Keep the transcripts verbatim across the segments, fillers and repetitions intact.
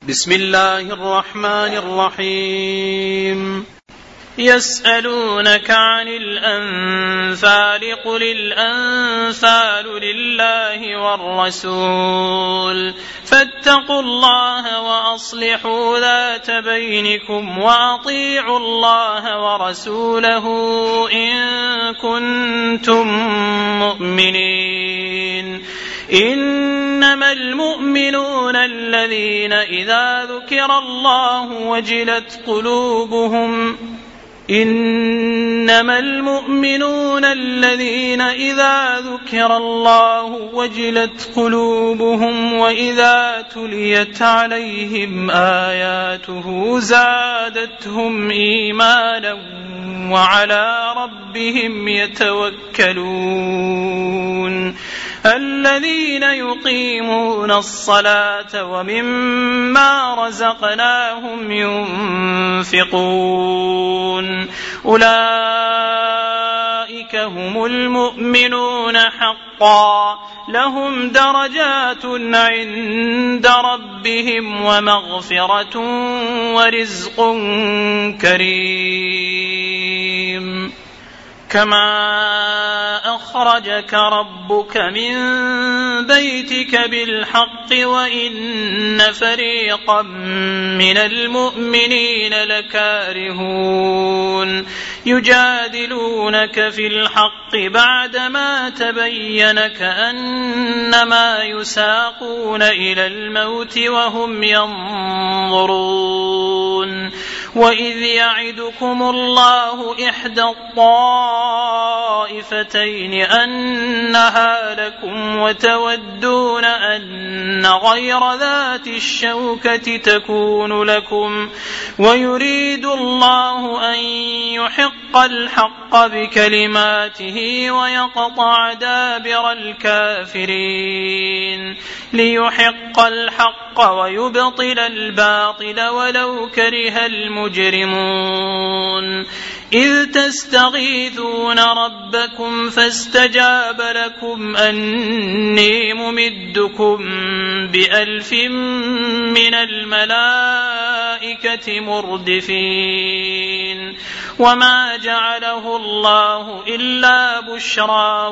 بسم الله الرحمن الرحيم. يسألونك عن الأنفال قل الأنفال لله والرسول فاتقوا الله وأصلحوا ذات بينكم وأطيعوا الله ورسوله إن كنتم مؤمنين. إنما المؤمنون الذين إذا ذكر الله وجلت قلوبهم إنما المؤمنون الذين إذا ذكر الله وجلت قلوبهم وإذا تليت عليهم آياته زادتهم إيمانا وعلى ربهم يتوكلون. الذين يقيمون الصلاة ومما رزقناهم ينفقون أولئك هم المؤمنون حقا لهم درجات عند ربهم ومغفرة ورزق كريم. كما أخرجك ربك من بيتك بالحق وإن فريقا من المؤمنين لكارهون يجادلونك في الحق بعدما تبين كأنما يساقون إلى الموت وهم ينظرون. وإذ يعدكم الله إحدى الطائفتين أنها لكم وتودون أن غير ذات الشوكة تكون لكم ويريد الله أن يحق الحق بكلماته ويقطع دابر الكافرين ليحق الحق ويبطل الباطل ولو كره المجرمون. إذ تستغيثون ربكم فاستجاب لكم أني ممدكم بألف من الملائكة مردفين. وما جعله الله إلا بشرى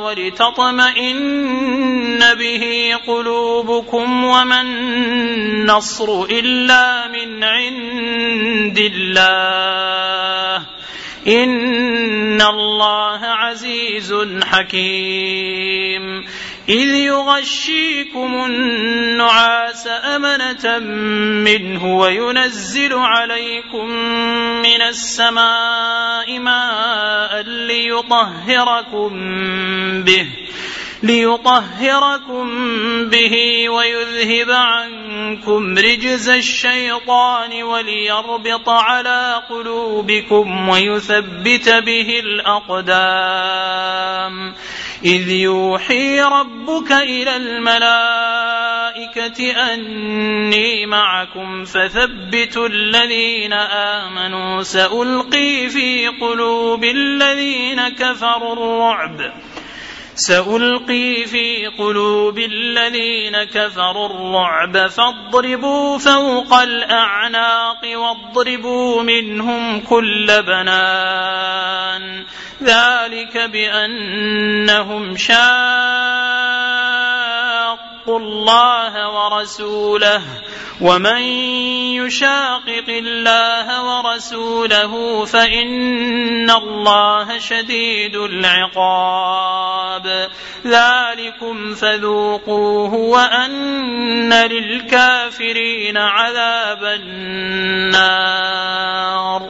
ولتطمئن به قلوبكم وما النصر إلا من عند الله إن الله عزيز حكيم. إذ يغشيكم النعاس أمنة منه وينزل عليكم من السماء ماء ليطهركم به ليطهركم به ويذهب عنكم رجز الشيطان وليربط على قلوبكم ويثبت به الأقدام. إذ يوحي ربك إلى الملائكة أني معكم فثبتوا الذين آمنوا سألقي في قلوب الذين كفروا الرعب سألقي في قلوب الذين كفروا الرعب فاضربوا فوق الأعناق واضربوا منهم كل بنان. ذلك بأنهم شاقوا الله ورسوله ومن يشاقق الله ورسوله فإن الله شديد العقاب. ذلكم فذوقوه وأن للكافرين عذاب النار.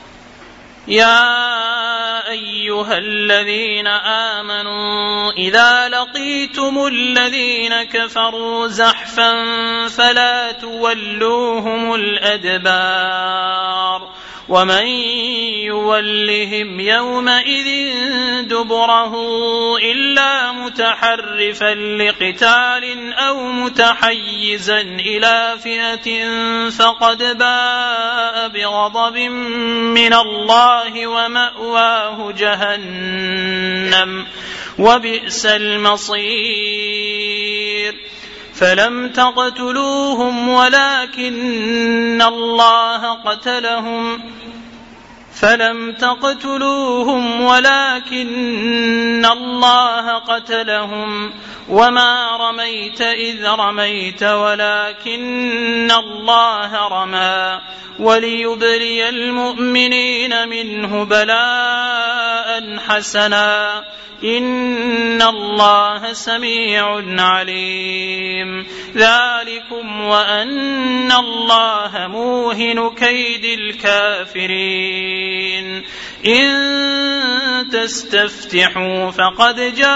يا أيها الذين آمنوا إذا لقيتم الذين كفروا زحفا فلا تولوهم الأدبار ومن يولهم يومئذ دبره إلا متحرفا لقتال أو متحيزا إلى فئة فقد باء بغضب من الله ومأواه جهنم وبئس المصير. فلم تقتلوهم ولكن الله قتلهم فلم تقتلوهم ولكن الله قتلهم وما رميت إذ رميت ولكن الله رمى وليبلي المؤمنين منه بلاء حسنا إن الله سميع عليم. ذلكم وأن الله موهن كيد الكافرين. إن تستفتحوا فقد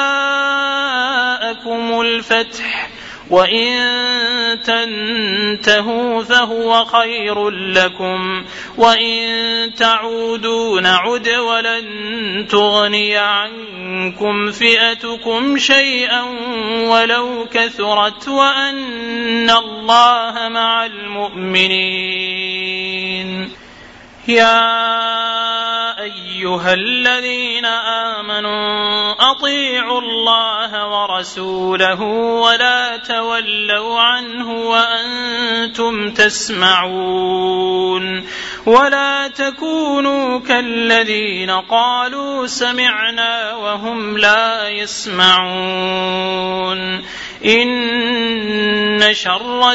جاءكم الفتح وإن تنتهوا فهو خير لكم وإن تعودوا نعد ولن تغني عنكم فئتكم شيئا ولو كثرت وأن الله مع المؤمنين. يا أيها الذين آمنوا أطيعوا الله ورسوله ولا تولوا عنه وأنتم تسمعون ولا تكونوا كالذين قالوا سمعنا وهم لا يسمعون. إن شر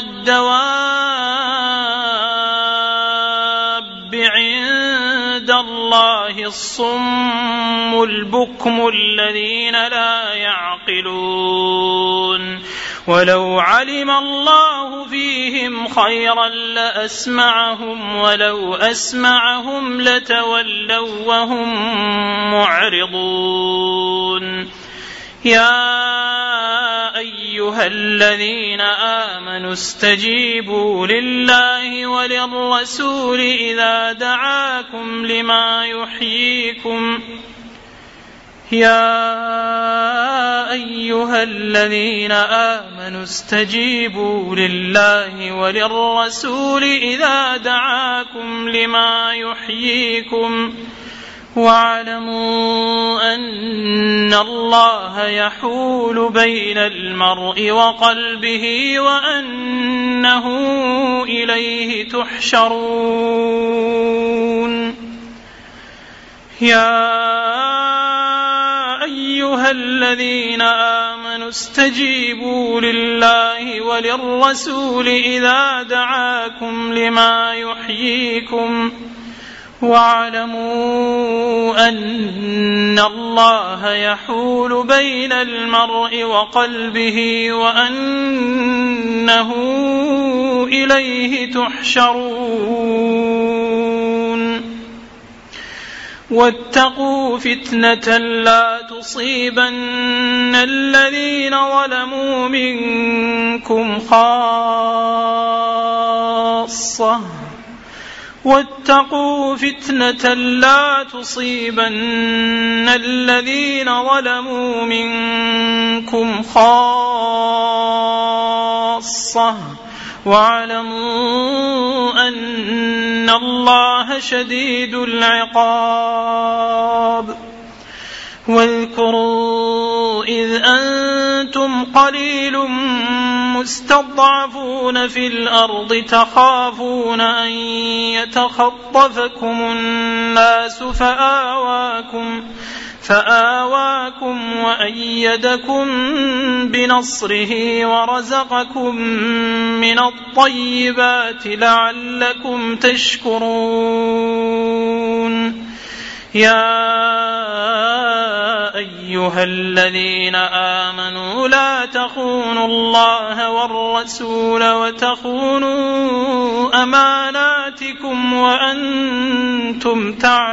الدواب عند الله الصم البكم الذين لا يعقلون. ولو علم الله فيهم خيرا لأسمعهم ولو أسمعهم لتولوا وهم معرضون. يا أيها الذين آمنوا استجيبوا لله وللرسول إذا دعاكم لما يحييكم يا أيها الذين آمنوا استجيبوا لله وللرسول إذا دعاكم لما يحييكم واعلموا أن الله يحول بين المرء وقلبه وأنه إليه تحشرون. يا أيها الذين آمنوا استجيبوا لله وللرسول إذا دعاكم لما يحييكم واعلموا أن الله يحول بين المرء وقلبه وأنه إليه تحشرون. واتقوا فتنة لا تصيبن الذين ظلموا منكم خاصة واتقوا فتنة لا تصيبن الذين ظلموا منكم خاصة واعلموا أن الله شديد العقاب. واذكروا إذ أنتم قليل مستضعفون في الأرض تخافون أن يتخطفكم الناس فآواكم فآواكم وأيدكم بنصره ورزقكم من الطيبات لعلكم تشكرون. يا أيها الذين آمنوا لا تخونوا الله والرسول وتخونوا أماناتكم وأنتم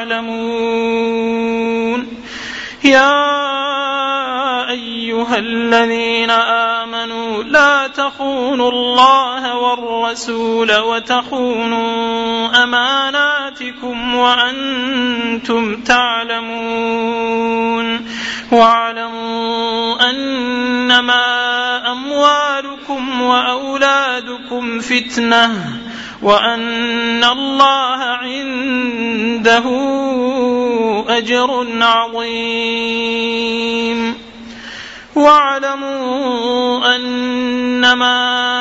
تعلمون. يا أيها الذين آمنوا لا تخونوا الله والرسول وتخونوا أماناتكم وأنتم تعلمون. واعلموا أنما أموالكم وأولادكم فتنة وأن الله عنده أجر عظيم. واعلموا أنما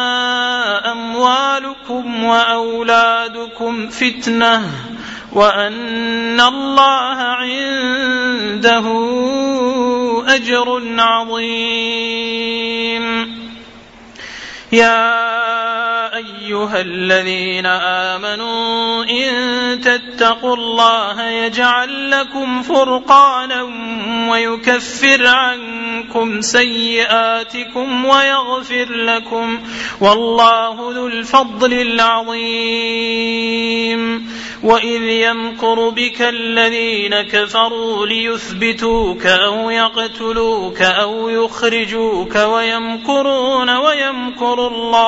أموالكم وأولادكم فتنة وأن الله عنده أجر عظيم. يا أيها الذين آمنوا إن تتقوا الله يجعل لكم فرقانا ويكفر عنكم سيئاتكم ويغفر لكم والله ذو الفضل العظيم. وإذ يمكر بك الذين كفروا ليثبتوك أو يقتلوك أو يخرجوك ويمكرون ويمكر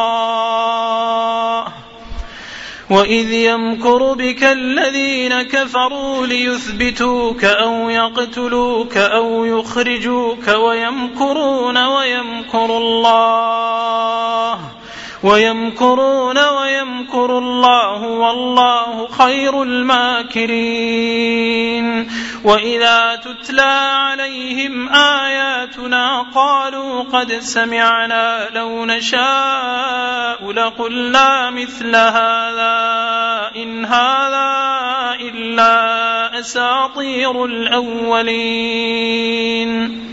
الله وإذ يمكر بك الذين كفروا ليثبتوك أو يقتلوك أو يخرجوك ويمكرون ويمكر الله ويمكرون ويمكر الله والله خير الماكرين. وإذا تتلى عليهم آياتنا قالوا قد سمعنا لو نشاء لقلنا مثل هذا إن هذا إلا أساطير الأولين.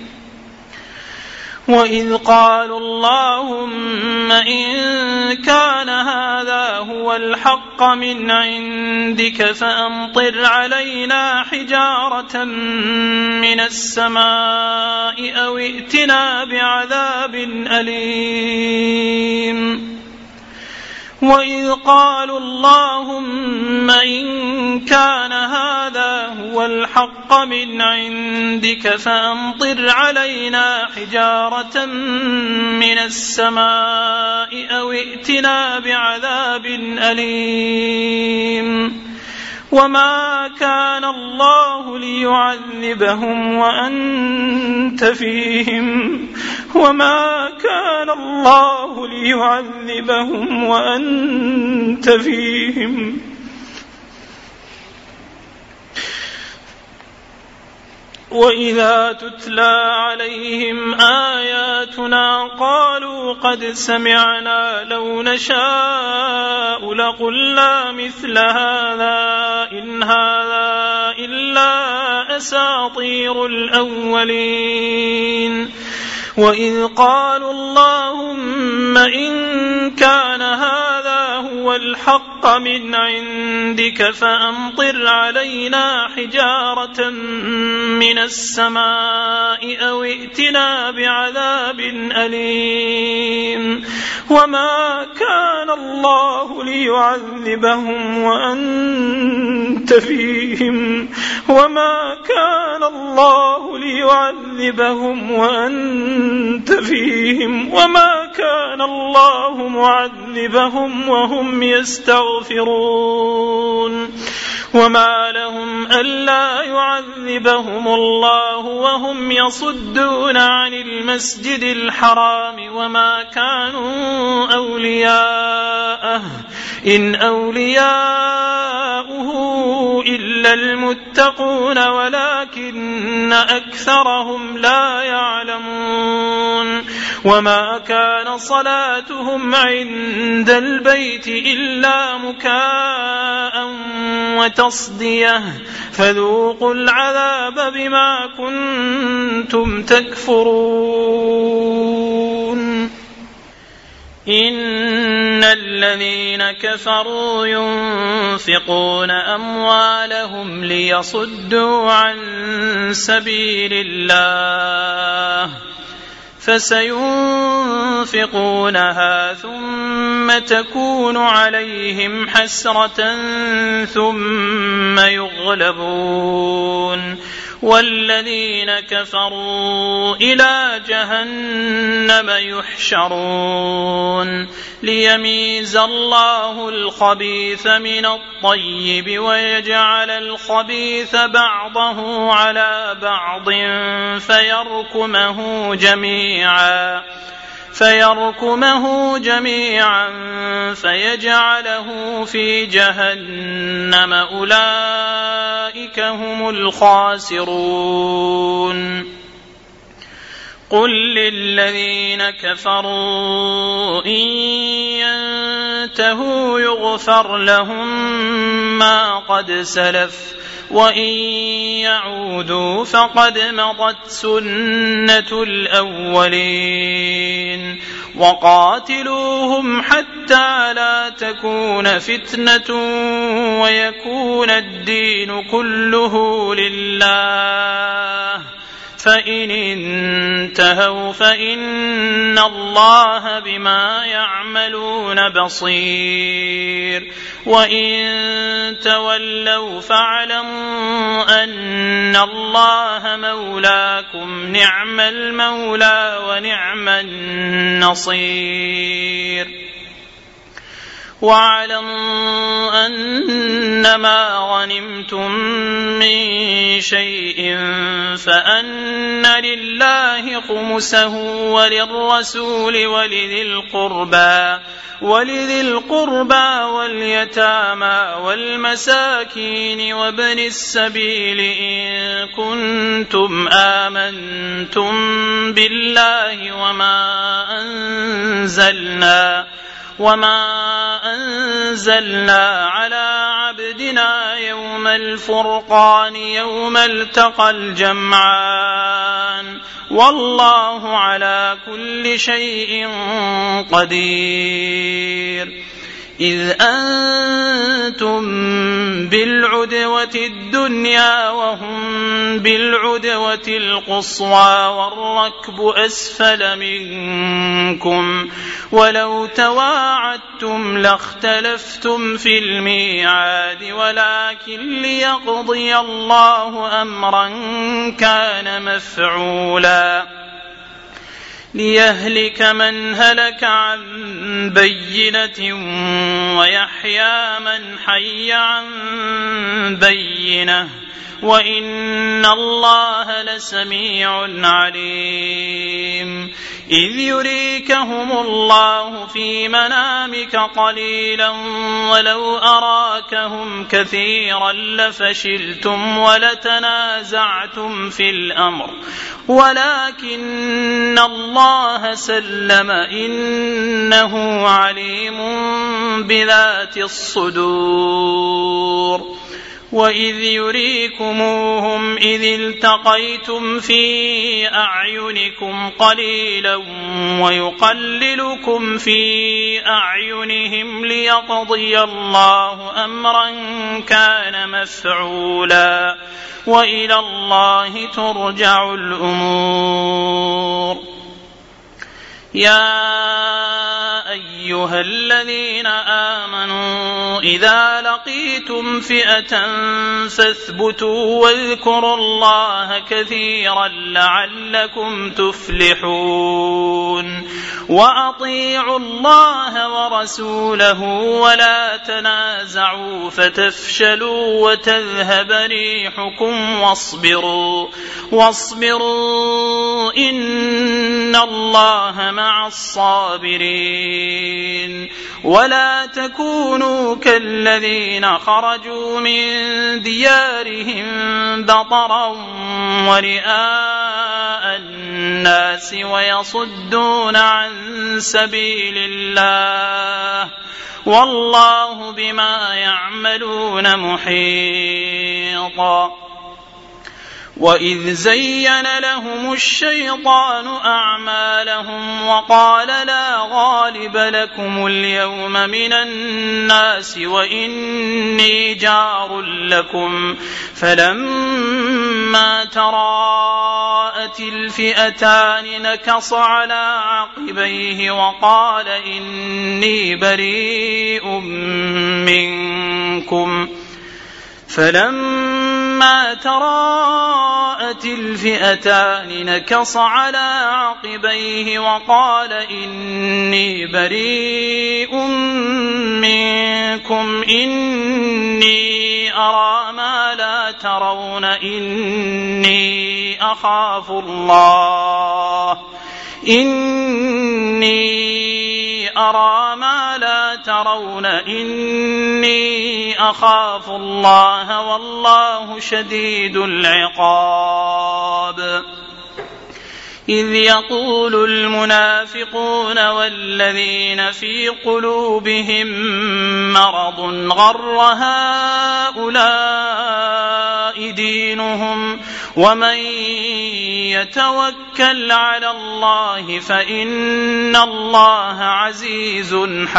وإذ قالوا اللهم إن كان هذا هو الحق من عندك فأمطر علينا حجارة من السماء أو ائتنا بعذاب أليم. وإذ قالوا اللهم إن كان هذا هو الحق من عندك فأمطر علينا حجارة من السماء أو ائتنا بعذاب أليم. وما كان الله ليعذبهم وأنت فيهم وما كان الله ليعذبهم وأنت فيهم وإذا تتلى عليهم آياتنا قالوا قد سمعنا لو نشاء لقلنا مثل هذا إن هذا إلا أساطير الأولين. وإذ قالوا اللهم إن كان هذا هو الحق من عندك فأمطر علينا حجارة من السماء أو ائتنا بعذاب أليم. وما كان الله ليعذبهم وأنت فيهم وما كان الله ليعذبهم وأنت فيهم وما كان الله معذبهم وهم يستغفرون. وما لهم ألا يعذبهم الله وهم يصدون عن المسجد الحرام وما كانوا أولياءه إن أولياؤه إلا المتقون ولكن أكثرهم لا يعلمون. وما كان صلاتهم عند البيت إلا مكاء وتصدية فذوقوا العذاب بما كنتم تكفرون. إن الذين كفروا ينفقون أموالهم ليصدوا عن سبيل الله فسينفقونها ثم تكون عليهم حسرة ثم يغلبون والذين كفروا إلى جهنم يحشرون ليميز الله الخبيث من الطيب ويجعل الخبيث بعضه على بعض فيركمه جميعا فيركمه جميعا فيجعله في جهنم أولئك هم الخاسرون. قل للذين كفروا إن ينتهوا يغفر لهم ما قد سلف وإن يعودوا فقد مضت سنة الأولين وقاتلوهم حتى لا تكون فتنة ويكون الدين كله لله فإن انتهوا فإن الله بما يعملون بصير وإن تولوا فاعلموا أن الله مولاكم نعم المولى ونعم النصير واعلموا أنما غنمتم من شيء فأن لله خمسه وللرسول ولذي القربى ولذي القربى واليتامى والمساكين وابن السبيل إن كنتم آمنتم بالله وما أنزلنا وما أنزلنا على عبدنا يوم الفرقان يوم التقى الجمعان والله على كل شيء قدير إذ أنتم بالعدوة الدنيا وهم بالعدوة القصوى والركب أسفل منكم ولو تواعدتم لاختلفتم في الميعاد ولكن ليقضي الله أمرا كان مفعولا ليهلك من هلك عن بينة ويحيى من حي عن بينة وإن الله لسميع عليم إذ يريكهم الله في منامك قليلا ولو أراكهم كثيرا لفشلتم ولتنازعتم في الأمر ولكن الله سلم إنه عليم بذات الصدور وإذ يريكموهم إذ التقيتم في أعينكم قليلا ويقللكم في أعينهم ليقضي الله أمرا كان مفعولا وإلى الله ترجع الأمور يا أيها الذين آمنوا إذا لقيتم فئة فاثبتوا واذكروا الله كثيرا لعلكم تفلحون وأطيعوا الله ورسوله ولا تنازعوا فتفشلوا وتذهب ريحكم واصبروا واصبروا إن الله مع الصابرين ولا تكونوا كالذين خرجوا من ديارهم بطرا ورئاء الناس ويصدون عن سبيل الله والله بما يعملون محيط وإذ زين لهم الشيطان أعمالهم وقال لا غالب لكم اليوم من الناس وإني جار لكم فلما تراءت الفئتان نكص على عقبيه وقال إني بريء منكم فلما تراءت الفئتان نكص على عقبيه وقال إني بريء منكم إني أرى ما لا ترون إني أخاف الله إني أرى ما لا ترون إني أخاف الله والله شديد العقاب إذ يقول المنافقون والذين في قلوبهم مرض غر هؤلاء دينهم ومن يتوكل على الله فإن الله عزيز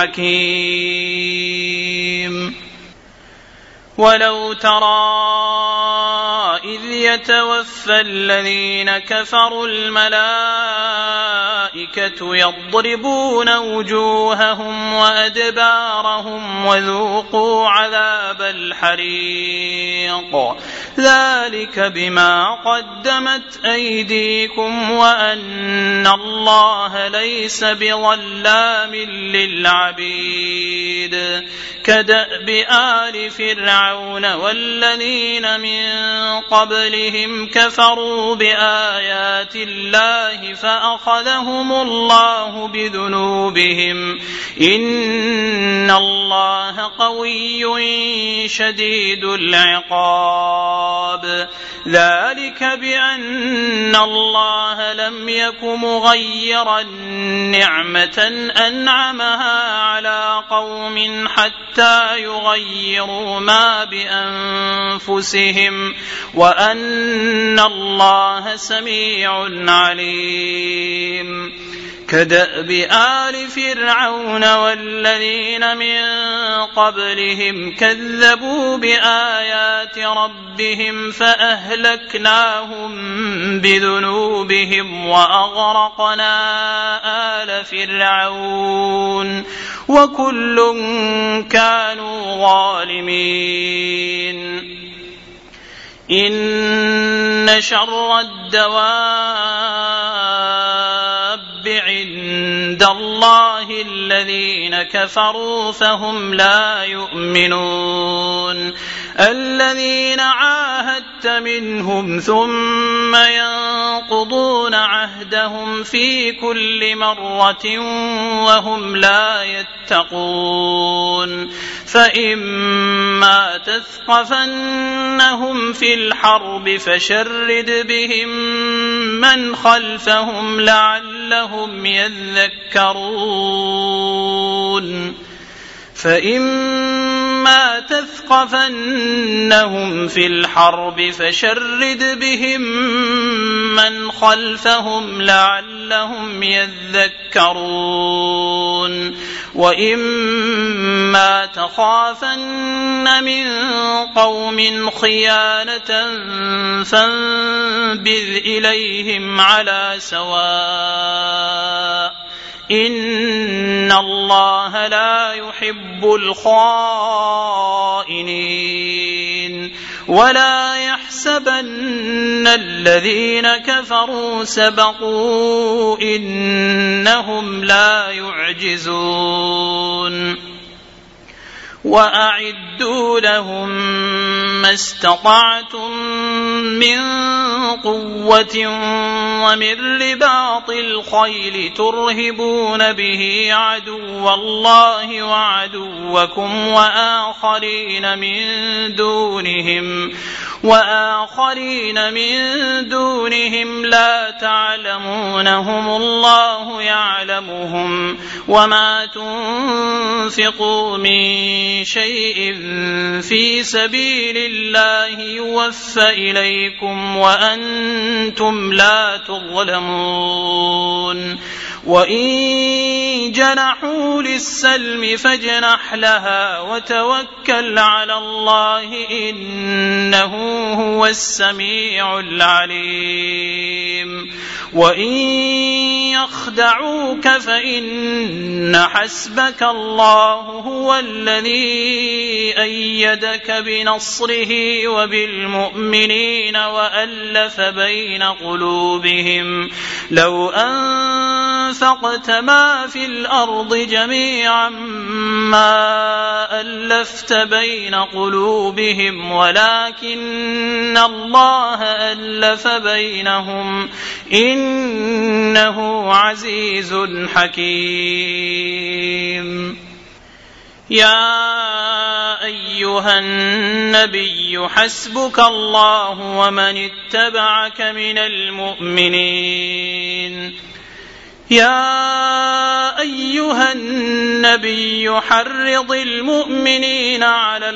حكيم. ولو ترى إذ يتوفى الذين كفروا الملائكة يضربون وجوههم وأدبارهم وذوقوا عذاب الحريق ذلك بما قدمت أيديكم وأن الله ليس بظلام للعبيد. كدأب آل فرعون والذين من قبلهم كفروا بآيات الله فأخذهم الله بذنوبهم إن الله قوي شديد العقاب. ذلك بأن الله لم يك مغيرا نعمة أنعمها على قوم حتى يغيروا ما بأنفسهم وأن الله سميع عليم. كدأب آل فرعون والذين من قبلهم كذبوا بآيات ربهم فأهلكناهم بذنوبهم وأغرقنا آل فرعون وكل كانوا ظالمين. إن شر الدواب عند الله الذين كفروا فهم لا يؤمنون. الذين عاهدت منهم ثم ينقضون عهدهم في كل مرة وهم لا يتقون. فإما تثقفنهم في الحرب فشرد بهم من خلفهم لعلهم يذكرون. فإما تثقفنهم في الحرب فشرد بهم من خلفهم لعلهم يذكرون. وإما تخافن من قوم خيانة فانبذ إليهم على سواء إن الله لا يحب الخائنين. ولا يحسبن الذين كفروا سبقوا إنهم لا يعجزون. وأعدوا لهم ما استطعتم من قوة ومن رباط الخيل ترهبون به عدو الله وعدوكم وآخرين من دونهم وآخرين من دونهم لا تعلمونهم الله يعلمهم وما تنفقوا من شيء في سبيل الله يوفى إليكم وأنتم لا تظلمون. وإن جنحوا للسلم فاجنح لها وتوكل على الله إنه هو السميع العليم. وإن يخدعوك فإن حسبك الله هو الذي أيدك بنصره وبالمؤمنين وألف بين قلوبهم لو أنفقت ما في الأرض جميعا ما ألفت بين قلوبهم ولكن الله ألف بينهم إنه عزيز حكيم. يا أيها أيها النبي حسبك الله ومن اتبعك من المؤمنين يا أيها النبي حرض المؤمنين على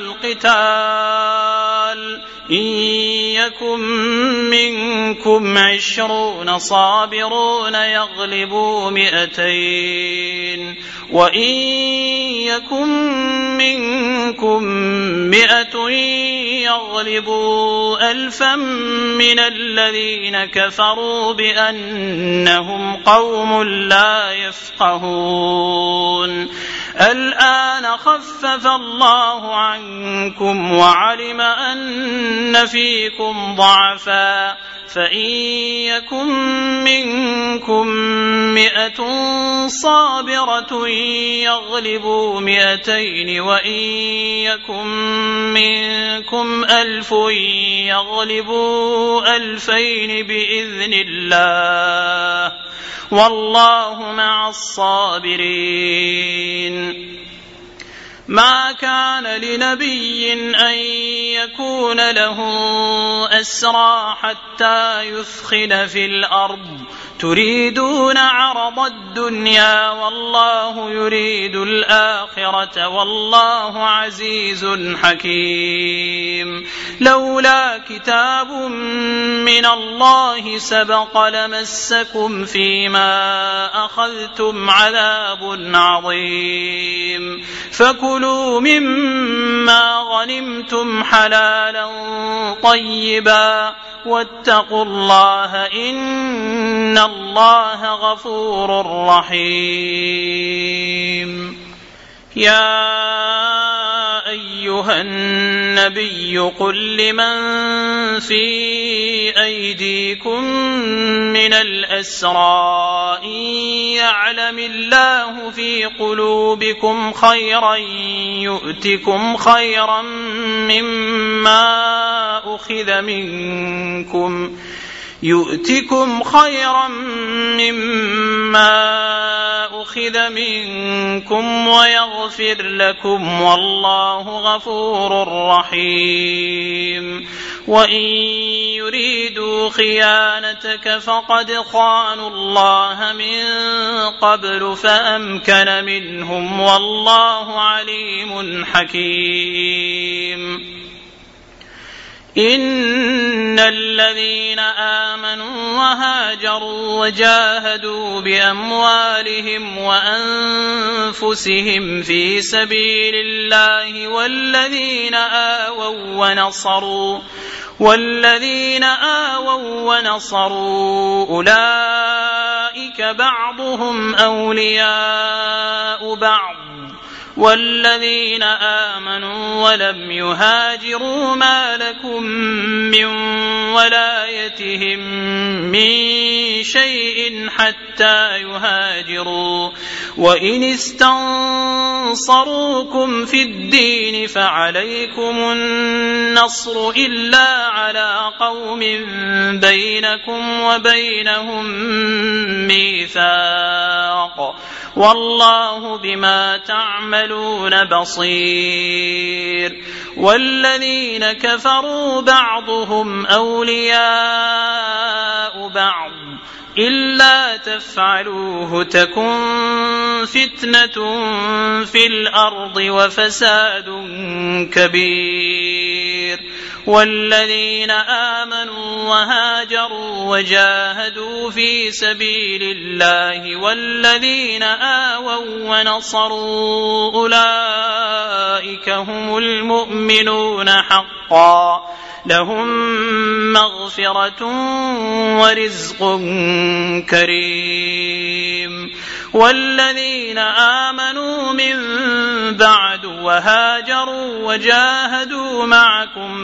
القتال إن يكن منكم عشرون صابرون يغلبوا مئتين وإن يكن منكم مئة يغلبوا ألفا من الذين كفروا بأنهم قوم لا يفقهون الآن خفف الله عنكم وعلم أن فيكم ضعفا فإن يكن منكم مئة صابرة يغلبوا مئتين وإن يكن منكم ألف يغلبوا ألفين بإذن الله والله مع الصابرين ما كان لنبي أن يكون له أسرى حتى يثخن في الأرض تريدون عرض الدنيا والله يريد الآخرة والله عزيز حكيم لولا كتاب من الله سبق لمسكم فيما أخذتم عذاب عظيم فكلوا مما غنمتم حلالا طيبا واتقوا الله إن الله غفور رحيم يا أيها النبي قل لمن في أيديكم من الأسرى إن يعلم الله في قلوبكم خيرا يؤتكم خيرا مما أخذ منكم يؤتكم خيرا مما أخذ منكم ويغفر لكم والله غفور رحيم وإن يريدوا خيانتك فقد خانوا الله من قبل فأمكن منهم والله عليم حكيم إن الذين آمنوا وهاجروا وجاهدوا بأموالهم وأنفسهم في سبيل الله والذين آووا ونصروا والذين آووا ونصروا أولئك بعضهم أولياء بعض والذين آمنوا ولم يهاجروا ما لكم من ولايتهم من شيء حتى يهاجروا وإن استنصروكم في الدين فعليكم النصر إلا على قوم بينكم وبينهم ميثاق والله بما تعملون بصير والذين كفروا بعضهم أولياء بعض إلا تفعلوه تكن فتنة في الأرض وفساد كبير والذين آمنوا وهاجروا وجاهدوا في سبيل الله والذين آووا ونصروا أولئك هم المؤمنون حقا لهم مغفرة ورزق كريم والذين آمنوا من بعد وهاجروا وجاهدوا معكم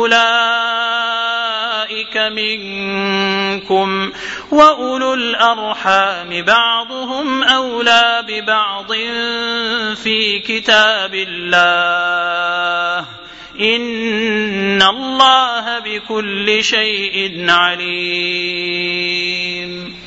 فأولئك منكم وأولو الأرحام بعضهم أولى ببعض في كتاب الله إن الله بكل شيء عليم